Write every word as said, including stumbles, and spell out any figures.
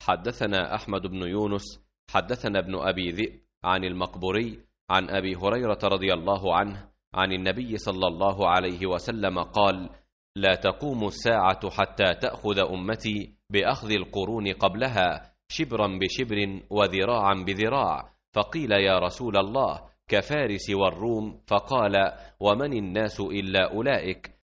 حدثنا أحمد بن يونس حدثنا ابن أبي ذئب عن المقبوري عن أبي هريرة رضي الله عنه عن النبي صلى الله عليه وسلم قال: لا تقوم الساعة حتى تأخذ أمتي بأخذ القرون قبلها شبرا بشبر وذراعا بذراع. فقيل: يا رسول الله، كفارس والروم؟ فقال: ومن الناس إلا أولئك؟